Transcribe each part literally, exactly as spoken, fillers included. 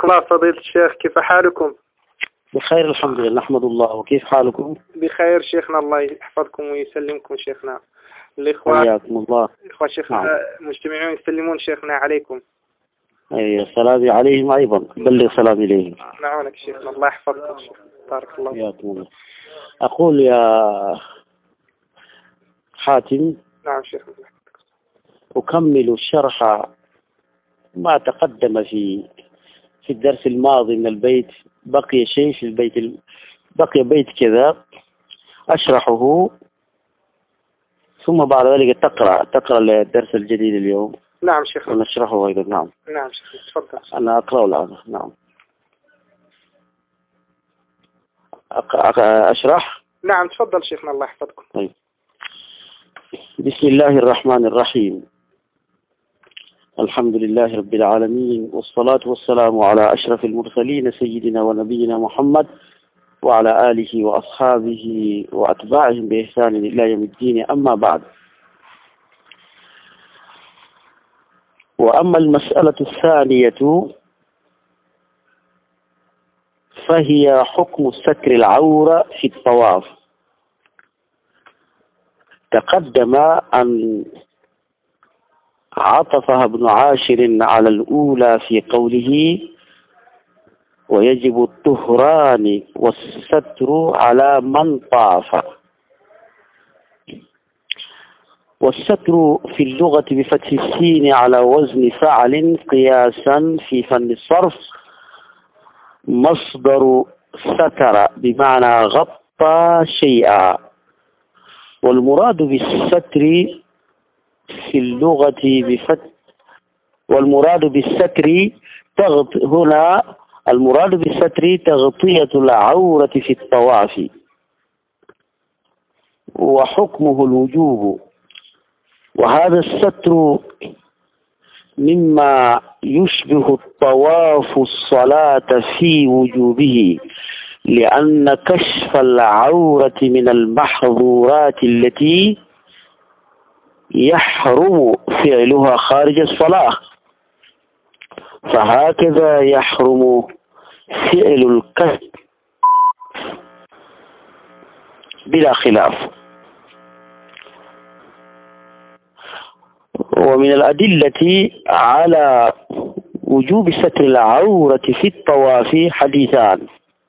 حفظك الله فضيلة الشيخ، كيف حالكم؟ بخير الحمد لله، نحمد الله. وكيف حالكم؟ بخير شيخنا، الله يحفظكم ويسلمكم شيخنا. الإخوة حياكم الله. الإخوة شيخنا نعم. مجتمعون يسلمون شيخنا عليكم. أي سلامي عليهم أيضا، بلغ سلامي إليهم. نعونك شيخنا، الله يحفظكم شيخ، بارك الله. حياكم الله. أقول يا حاتم، نعم شيخنا. أكمل شرح ما تقدم في في الدرس الماضي من البيت. بقي شيء في البيت ال... بقي بيت كذا أشرحه، ثم بعد ذلك تقرأ تقرأ الدرس الجديد اليوم. نعم شيخنا. ونشرحه أيضا. نعم. نعم شيخنا، تفضل. أنا أقرأ الآن. نعم. أق... أشرح. نعم تفضل شيخنا، الله يحفظكم. طيب. بسم الله الرحمن الرحيم. الحمد لله رب العالمين، والصلاة والسلام على أشرف المرسلين سيدنا ونبينا محمد وعلى آله وأصحابه وأتباعهم بإحسان إلى يوم الدين. أما بعد، وأما المسألة الثانية فهي حكم ستر العورة في الطواف. تقدم أن عطفها ابن عاشر على الأولى في قوله ويجب الطهران والستر على من طاف. والستر في اللغة بفتح السين على وزن فعل قياسا في فن الصرف مصدر ستر بمعنى غطى شيئا. والمراد بالستر في اللغة بفتح والمراد بالستر تغط هنا المراد بالستر تغطية العورة في الطواف، وحكمه الوجوب. وهذا الستر مما يشبه الطواف الصلاة في وجوبه، لأن كشف العورة من المحظورات التي يحرم فعلها خارج الصلاة، فهكذا يحرم فعل الكشف بلا خلاف. ومن الأدلة على وجوب ستر العورة في الطواف حديثان.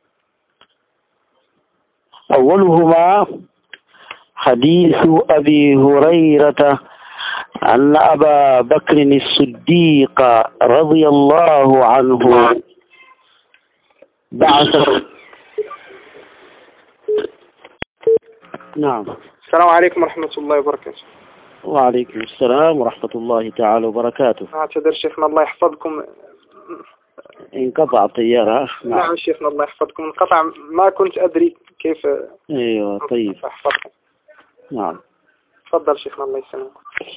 أولهما حديث أبي هريرة أن أبا بكر الصديق رضي الله عنه بعث. نعم. السلام عليكم ورحمة الله وبركاته. وعليكم السلام ورحمة الله تعالى وبركاته. اعتذر شيخنا، الله يحفظكم. انقطع الطيارة. نعم. نعم شيخنا، الله يحفظكم، انقطع، ما كنت أدري كيف. ايوه طيب. أحفظكم. نعم. تفضل شيخنا، الله يسلمك.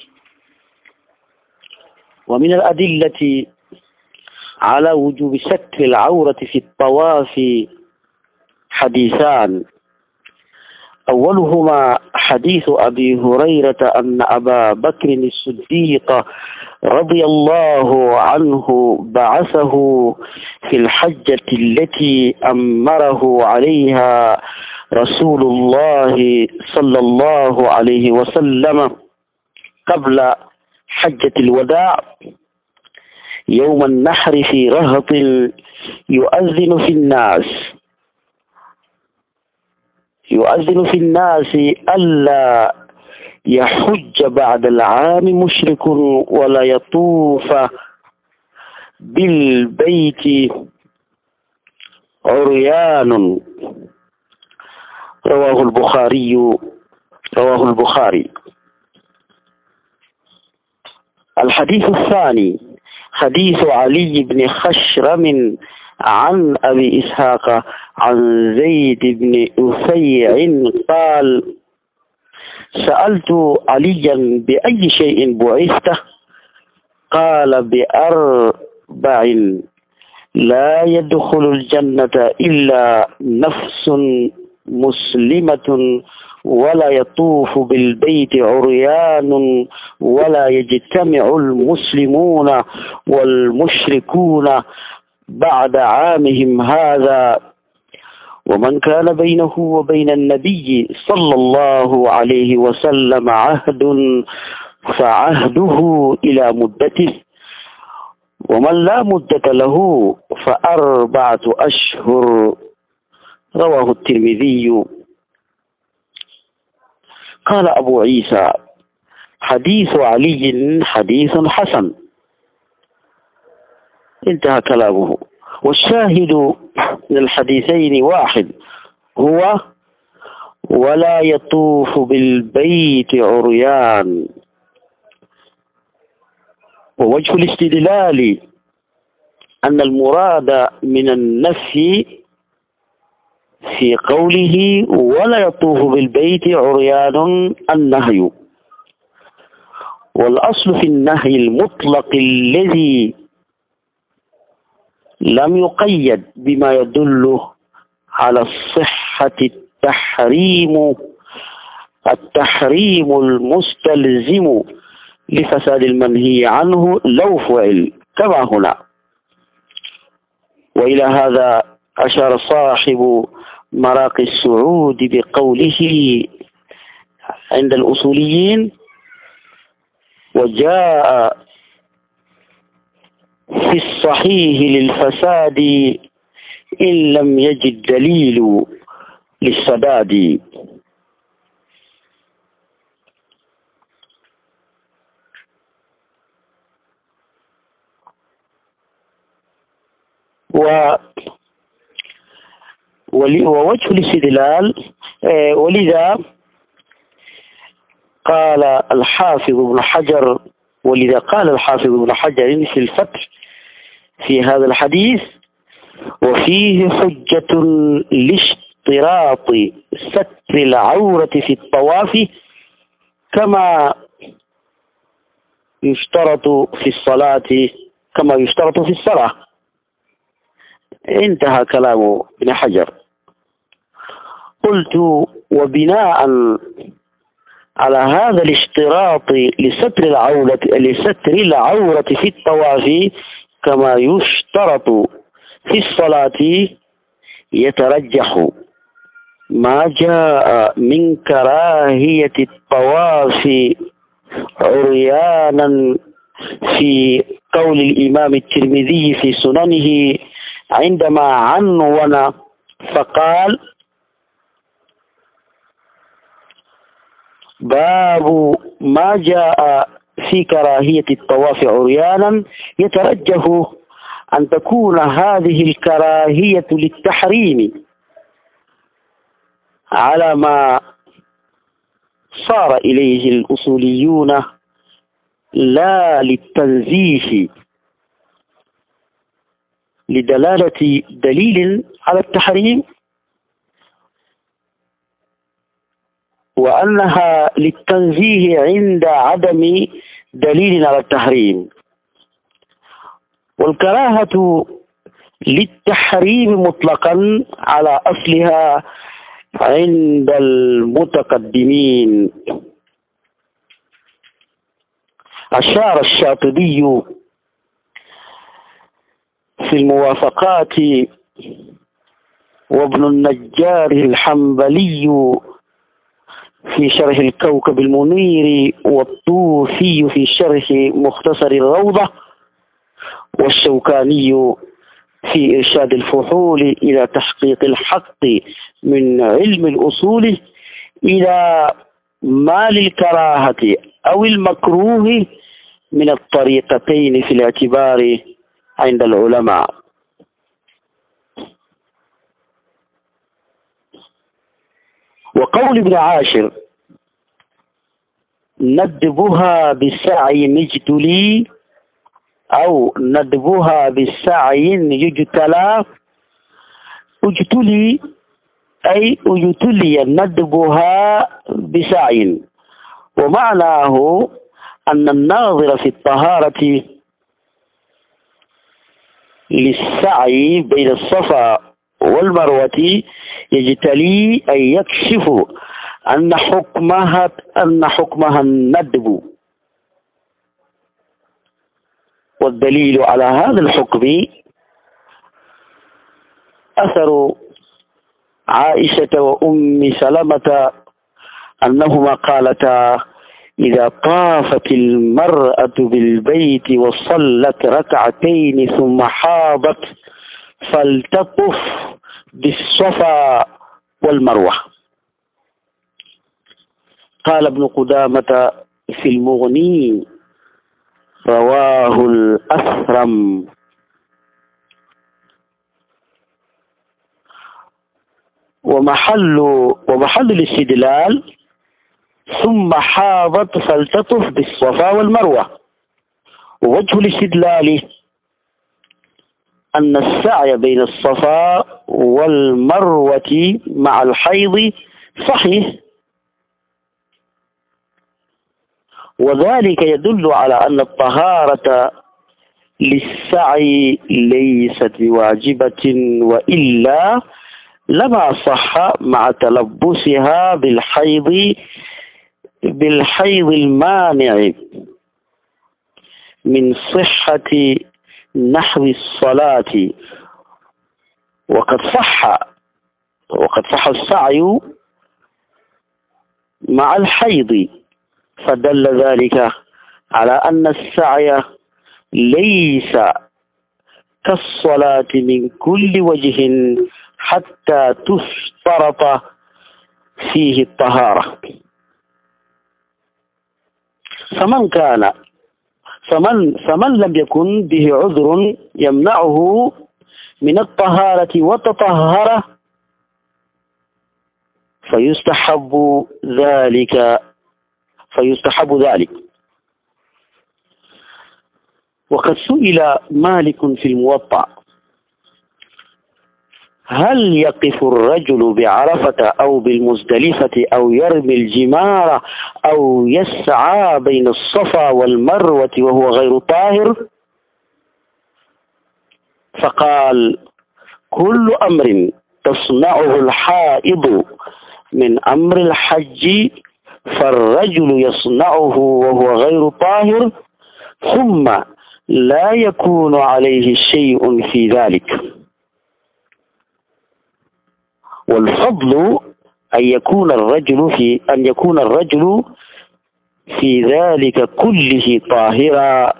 ومن الأدلة على وجوب ستر العورة في الطواف حديثان. أولهما حديث أبي هريرة أن أبا بكر الصديق رضي الله عنه بعثه في الحجة التي أمره عليها رسول الله صلى الله عليه وسلم قبل حجة الوداع يوم النحر في رهط يؤذن في الناس يؤذن في الناس ألا يحج بعد العام مشرك ولا يطوف بالبيت عريان. رواه البخاري رواه البخاري. الحديث الثاني حديث علي بن خشرم عن أبي إسحاق عن زيد بن أفيع قال سألت عليا بأي شيء بعثته؟ قال بأربع لا يدخل الجنة إلا نفس مسلمة ولا يطوف بالبيت عريان ولا يجتمع المسلمون والمشركون بعد عامهم هذا، ومن كان بينه وبين النبي صلى الله عليه وسلم عهد فعهده إلى مدته، ومن لا مدة له فأربعة أشهر. رواه الترمذي. قال أبو عيسى: حديث علي حديث حسن. انتهى كلامه. والشاهد من الحديثين واحد، هو ولا يطوف بالبيت عريان. ووجه الاستدلال أن المراد من النفي في قوله ولا يطوف بالبيت عريان النهي، والأصل في النهي المطلق الذي لم يقيد بما يدل على الصحة التحريم التحريم المستلزم لفساد المنهي عنه لو فعل كما هنا. وإلى هذا أشار صاحب مراقي السعود بقوله عند الأصوليين: وجاء في الصحيح للفساد إن لم يجد دليل للسداد. و ووجه الاستدلال، ولذا قال الحافظ ابن حجر ولذا قال الحافظ ابن حجر في الفتح في هذا الحديث: وفيه حجة لاشتراط ستر العورة في الطواف كما يشترط في الصلاة كما يشترط في الصلاة. انتهى كلام ابن حجر. قلت: وبناء على هذا الاشتراط لستر العورة لستر العورة في الطواف كما يشترط في الصلاة، يترجح ما جاء من كراهية الطواف عريانا في قول الإمام الترمذي في سننه عندما عنون فقال: باب ما جاء في كراهية الطواف عريانا، يترجح أن تكون هذه الكراهية للتحريم على ما صار إليه الأصوليون لا للتنزيه، لدلالة دليل على التحريم، وأنها للتنزيه عند عدم دليل على التحريم. والكراهة للتحريم مطلقا على أصلها عند المتقدمين. أشار الشاطبي في الموافقات وابن النجار الحنبلي في شرح الكوكب المنير، والطوفي في شرح مختصر الروضة، والشوكاني في إرشاد الفحول إلى تحقيق الحق من علم الأصول إلى ما للكراهة أو المكروه من الطريقتين في الاعتبار عند العلماء. وقول ابن عاشر: ندبها بالسعي مجتلي، أو ندبها بالسعي يجتلى. اجتلي أي اجتلي ندبها بسعي، ومعناه أن الناظر في الطهارة للسعي بين الصفا والمروة يجتلي أي يكشف أن حكمها أن حكمها الندب. والدليل على هذا الحكم أثر عائشة وأم سلمة أنهما قالتا: إذا طافت المرأة بالبيت وصلت ركعتين ثم حاضت فلتطف بالصفا والمروة. قال ابن قدامة في المغني: رواه الأثرم. ومحل ومحل الاستدلال: ثم حاضت فلتطف بالصفا والمروة. ووجه الاستدلال أن السعي بين الصفا والمروة مع الحيض صحيح، وذلك يدل على أن الطهارة للسعي ليست بواجبة، وإلا لما صح مع تلبسها بالحيض بالحيض المانع من صحة نحو الصلاة. وقد صح وقد صح السعي مع الحيض، فدل ذلك على أن السعي ليس كالصلاة من كل وجه حتى تشترط فيه الطهارة. فمن كان فمن فمن لم يكن به عذر يمنعه من الطهارة وتطهر فيستحب ذلك فيستحب ذلك. وقد سئل مالك في الموطأ: هل يقف الرجل بعرفة أو بالمزدلفة أو يرمي الجمار أو يسعى بين الصفا والمروة وهو غير طاهر؟ فقال: كل أمر تصنعه الحائض من أمر الحج فالرجل يصنعه وهو غير طاهر، ثم لا يكون عليه شيء في ذلك. والفضل أن يكون الرجل في أن يكون الرجل في ذلك كله طاهرا،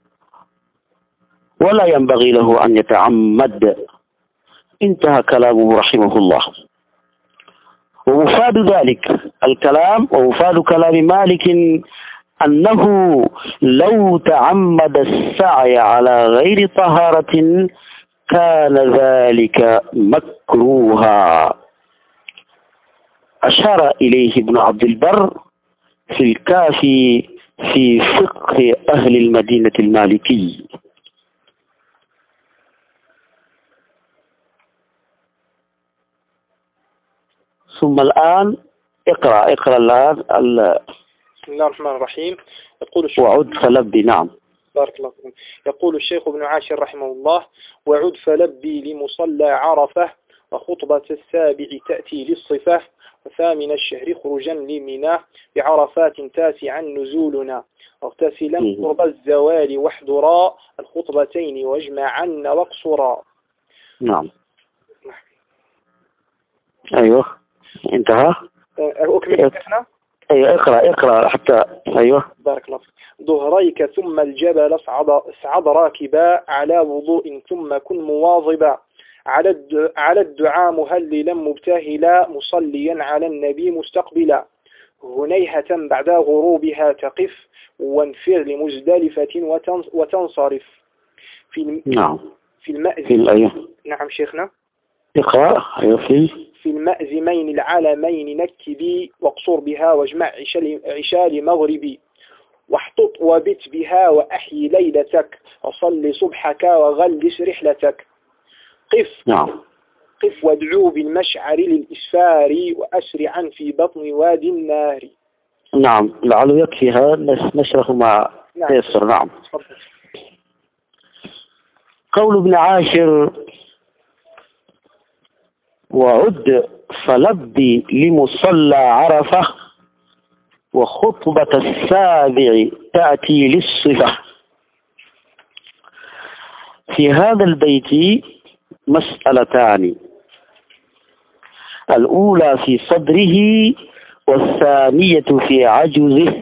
ولا ينبغي له أن يتعمد. انتهى كلامه رحمه الله. ومفاد ذلك الكلام ومفاد كلام مالك أنه لو تعمد السعي على غير طهارة كان ذلك مكروها. أشار إليه ابن عبد البر في الكافي في فقه أهل المدينة المالكي. ثم الآن اقرأ اقرأ الآن بسم الله الرحمن الرحيم. يقول الشيخ وعد فلبي. نعم. بارك الله فيكم. يقول الشيخ ابن عاشر رحمه الله: وعد فلبي لمصلى عرفة، وخطبة السابع تأتي للصفة، وثامن الشهر خرجا لمنى، بعرفات تاسعا نزولنا، واغتسلا قرب الزوال واحضرا الخطبتين واجمعا واقصرا. نعم. أيوه انتهى. أكمل شيخنا؟ أيوه اقرأ اقرأ حتى. أيوه. بارك الله فيك. ظهريك ثم الجبل اصعد اصعد راكبا، على وضوء ثم كن مواظبا، على على الدعاء مهللا مبتهلا، مصليا على النبي مستقبلا، هنيهة بعد غروبها تقف، وانفر لمزدلفة وتنصرف. في نعم. في المأذن. في الأيوه. نعم شيخنا. اقرأ. أيوه. في في المأزمين العالمين نكبي، واقصر بها واجمع عشاء مغربي، واحطط وبت بها وأحيي ليلتك، وصل صبحك وغلس رحلتك. قف. نعم. قف وادعو بالمشعر للإسفار، وأسرعا في بطن وادي النار. نعم. لعله يكفي هذا نشرح ما تيسر. نعم. قول ابن عاشر: وعد فلبي لمصلى عرفة، وخطبة السابع تأتي للصفة. في هذا البيت مسألتان الأولى في صدره والثانية في عجزه.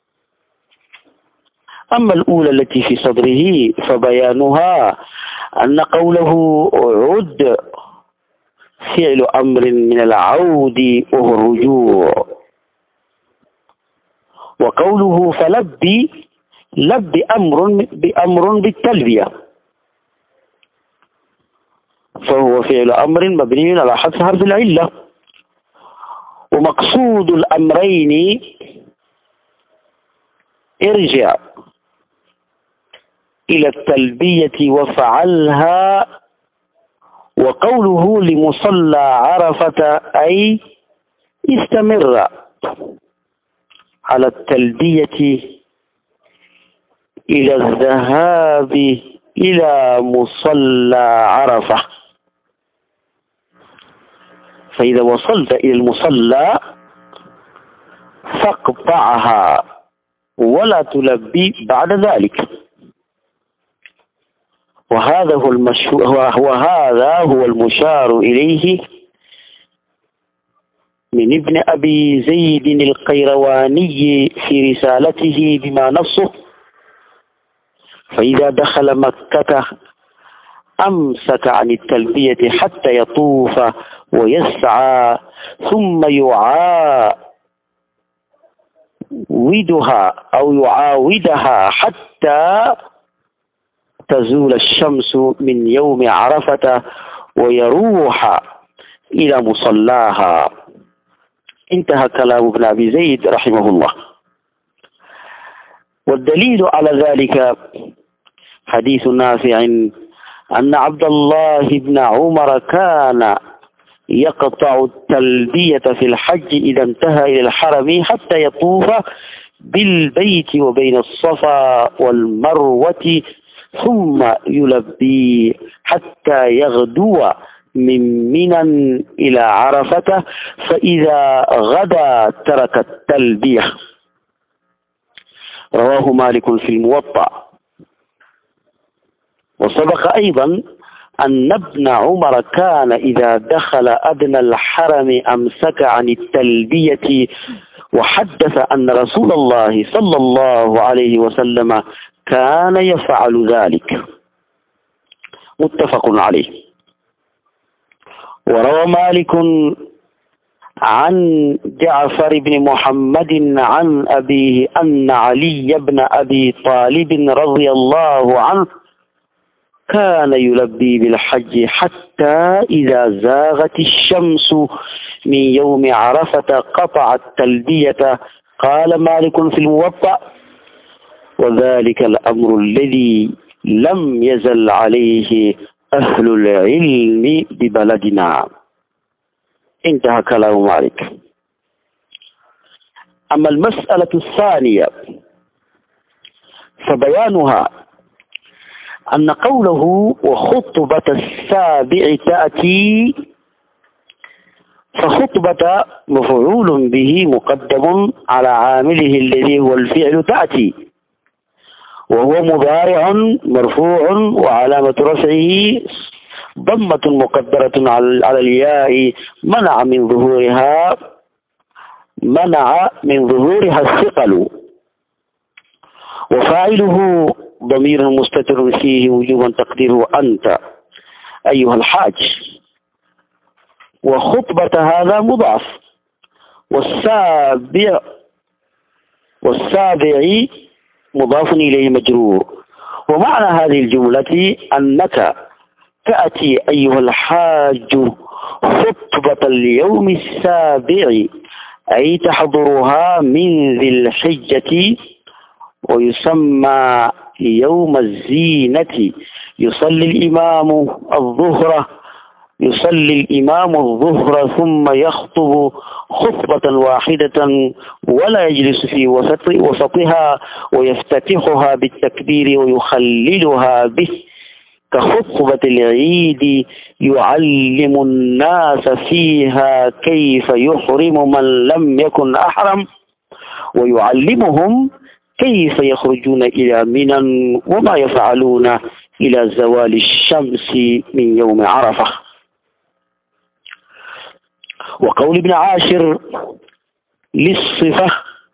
أما الأولى التي في صدره فبيانها أن قوله عد فعل أمر من العود وهو الرجوع، وقوله فلبي لب أمر بأمر بالتلبية، فهو فعل أمر مبني على حذف حرف العلة. ومقصود الأمرين ارجع إلى التلبية وفعلها. وقوله لمصلى عرفة أي استمر على التلبية إلى الذهاب إلى مصلى عرفة. فإذا وصلت إلى المصلى فاقطعها ولا تلبي بعد ذلك. وهذا هو المشهور وهذا هو المشار إليه من ابن أبي زيد القيرواني في رسالته بما نصه: فإذا دخل مكة أمسك عن التلبية حتى يطوف ويسعى ثم يعاودها أو يعاودها حتى تزول الشمس من يوم عرفة ويروح إلى مصلاها. انتهى كلام ابن أبي زيد رحمه الله. والدليل على ذلك حديث نافع أن عبد الله بن عمر كان يقطع التلبية في الحج إذا انتهى إلى الحرم حتى يطوف بالبيت وبين الصفا والمروة ثم يلبي حتى يغدو من منى إلى عرفة، فإذا غدا ترك التلبية. رواه مالك في الموطأ. وسبق أيضا أن ابن عمر كان إذا دخل أدنى الحرم أمسك عن التلبية، وحدث أن رسول الله صلى الله عليه وسلم كان يفعل ذلك. متفق عليه. وروى مالك عن جعفر بن محمد عن أبيه أن علي بن أبي طالب رضي الله عنه كان يلبي بالحج حتى إذا زاغت الشمس من يوم عرفة قطع التلبية. قال مالك في الموطأ: وذلك الأمر الذي لم يزل عليه أهل العلم ببلدنا. انتهى كلام مالك. أما المسألة الثانية فبيانها أن قوله وخطبة السابع تأتي، فخطبة مفعول به مقدم على عامله الذي هو الفعل تأتي، وهو مضارع مرفوع وعلامة رفعه ضمة مقدرة على الياء منع من ظهورها منع من ظهورها الثقل، وفاعله ضمير مستتر فيه وجوبا تقديره أنت أيها الحاج. وخطبة هذا مضاف، والسابع والسابع مضاف إليه مجرور. ومعنى هذه الجملة أنك تأتي أيها الحاج خطبة اليوم السابع، أي تحضرها من ذي الحجة، ويسمى يوم الزينة. يصلي الإمام الظهر يصلي الإمام الظهر ثم يخطب خطبة واحدة ولا يجلس في وسط وسطها، ويفتتحها بالتكبير ويخللها به كخطبة العيد، يعلم الناس فيها كيف يحرم من لم يكن أحرم، ويعلمهم كيف يخرجون إلى منى وما يفعلون إلى زوال الشمس من يوم عرفة. وقول ابن عاشر للصفة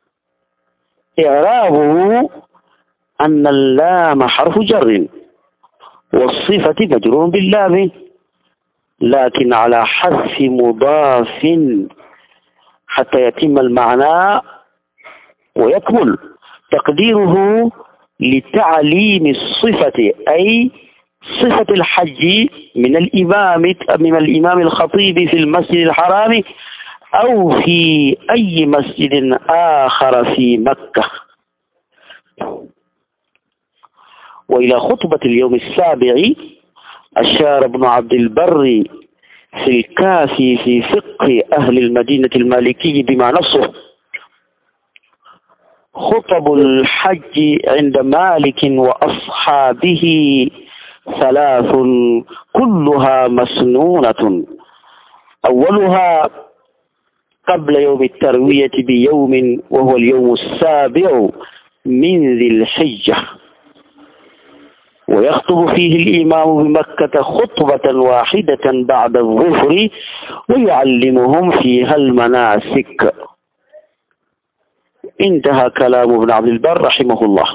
إعرابه أن اللام حرف جر والصفة مجرور باللام، لكن على حذف مضاف حتى يتم المعنى ويكمل. تقديره لتعليم الصفة أي صفة الحج من الإمام من الإمام الخطيب في المسجد الحرام أو في أي مسجد آخر في مكة. وإلى خطبة اليوم السابع أشار ابن عبد البر في الكافي في فقه أهل المدينة المالكي بما نصه: خطب الحج عند مالك وأصحابه ثلاث كلها مسنونة، أولها قبل يوم التروية بيوم وهو اليوم السابع من ذي الحجة، ويخطب فيه الإمام بمكة خطبة واحدة بعد الظهر ويعلمهم فيها المناسك. انتهى كلام ابن عبد البر رحمه الله.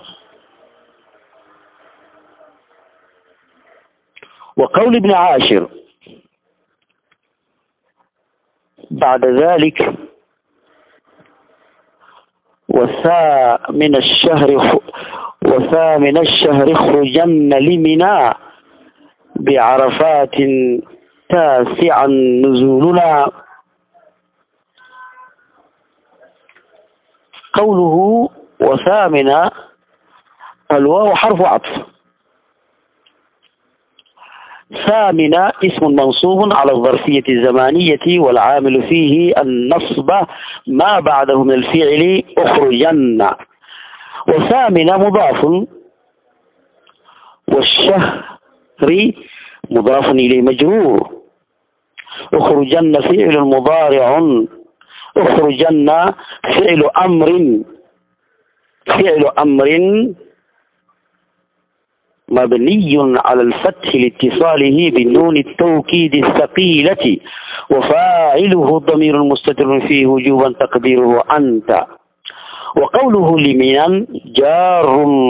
وقول ابن عاشر بعد ذلك: وثامن الشهر وثامن الشهر اخرجن لمنى بعرفات تاسعا نزولنا. قوله وثامن، الواو حرف عطف، ثامن اسم منصوب على الظرفية الزمانية والعامل فيه النصب ما بعده من الفعل اخرجن، وثامن مضاف، والشهر مضاف إليه مجرور، اخرجن فعل مضارع، اخرجن فعل أمر فعل أمر مبني على الفتح لاتصاله بالنون التوكيد الثقيلة، وفاعله ضمير مستتر فيه وجوبا تقديره أنت. وقوله لمن جار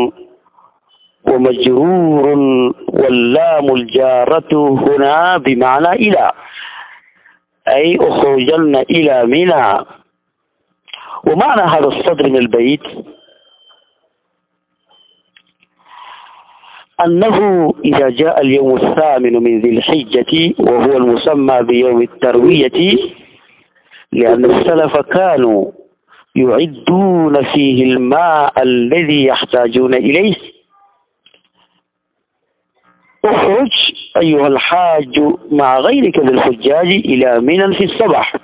ومجرور، واللام الجارة هنا بمعنى إلى، أي أخرجن إلى منى. ومعنى هذا الصدر من البيت أنه إذا جاء اليوم الثامن من ذي الحجة وهو المسمى بيوم التروية، لأن السلف كانوا يعدون فيه الماء الذي يحتاجون إليه، اخرج أيها الحاج مع غيرك من الحجاج إلى منى في الصباح.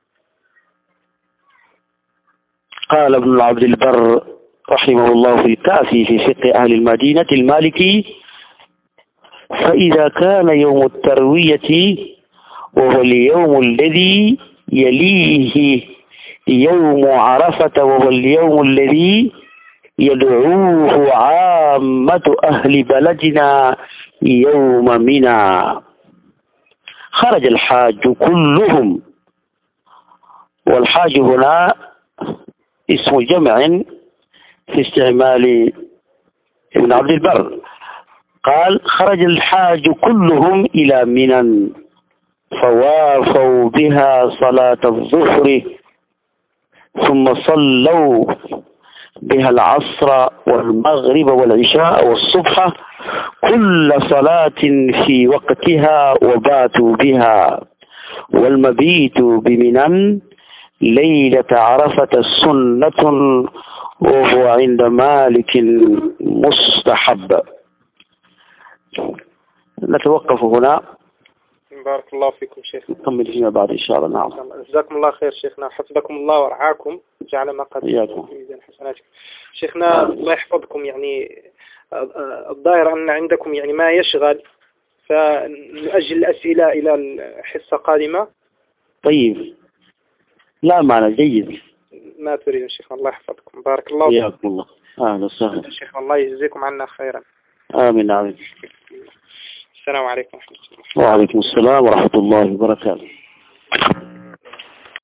قال ابن عبد البر رحمه الله في الكافي في فقه أهل المدينة المالكي: فإذا كان يوم التروية وهو اليوم الذي يليه يوم عرفة وهو اليوم الذي يدعوه عامة أهل بلدنا يوم منى، خرج الحاج كلهم. والحاج هنا اسم جمع في استعمال ابن عبد البر. قال: خرج الحاج كلهم إلى منى فوافوا بها صلاة الظهر، ثم صلوا بها العصر والمغرب والعشاء والصبح كل صلاة في وقتها، وباتوا بها. والمبيت بمنى ليلة عرفة سنة وهو عند مالك مستحب. نتوقف هنا. بارك الله فيكم شيخ. نكمل فيما بعد إن شاء الله. نعم. جزاكم الله خير شيخنا، حفظكم الله ورعاكم، جعل ما قد في ميزان حسناتكم. شيخنا الله يحفظكم. يعني الظاهر أن عندكم يعني ما يشغل، فنؤجل الأسئلة إلى الحصة قادمة. طيب، لا معنى جيد. ما تريد شيخنا، الله يحفظكم. بارك الله فيكم. حياكم الله. أهلا وسهلا شيخنا، الله يجزيكم عنا خيرا. آمين آمين. السلام عليكم ورحمة الله. وعليكم السلام ورحمة الله وبركاته.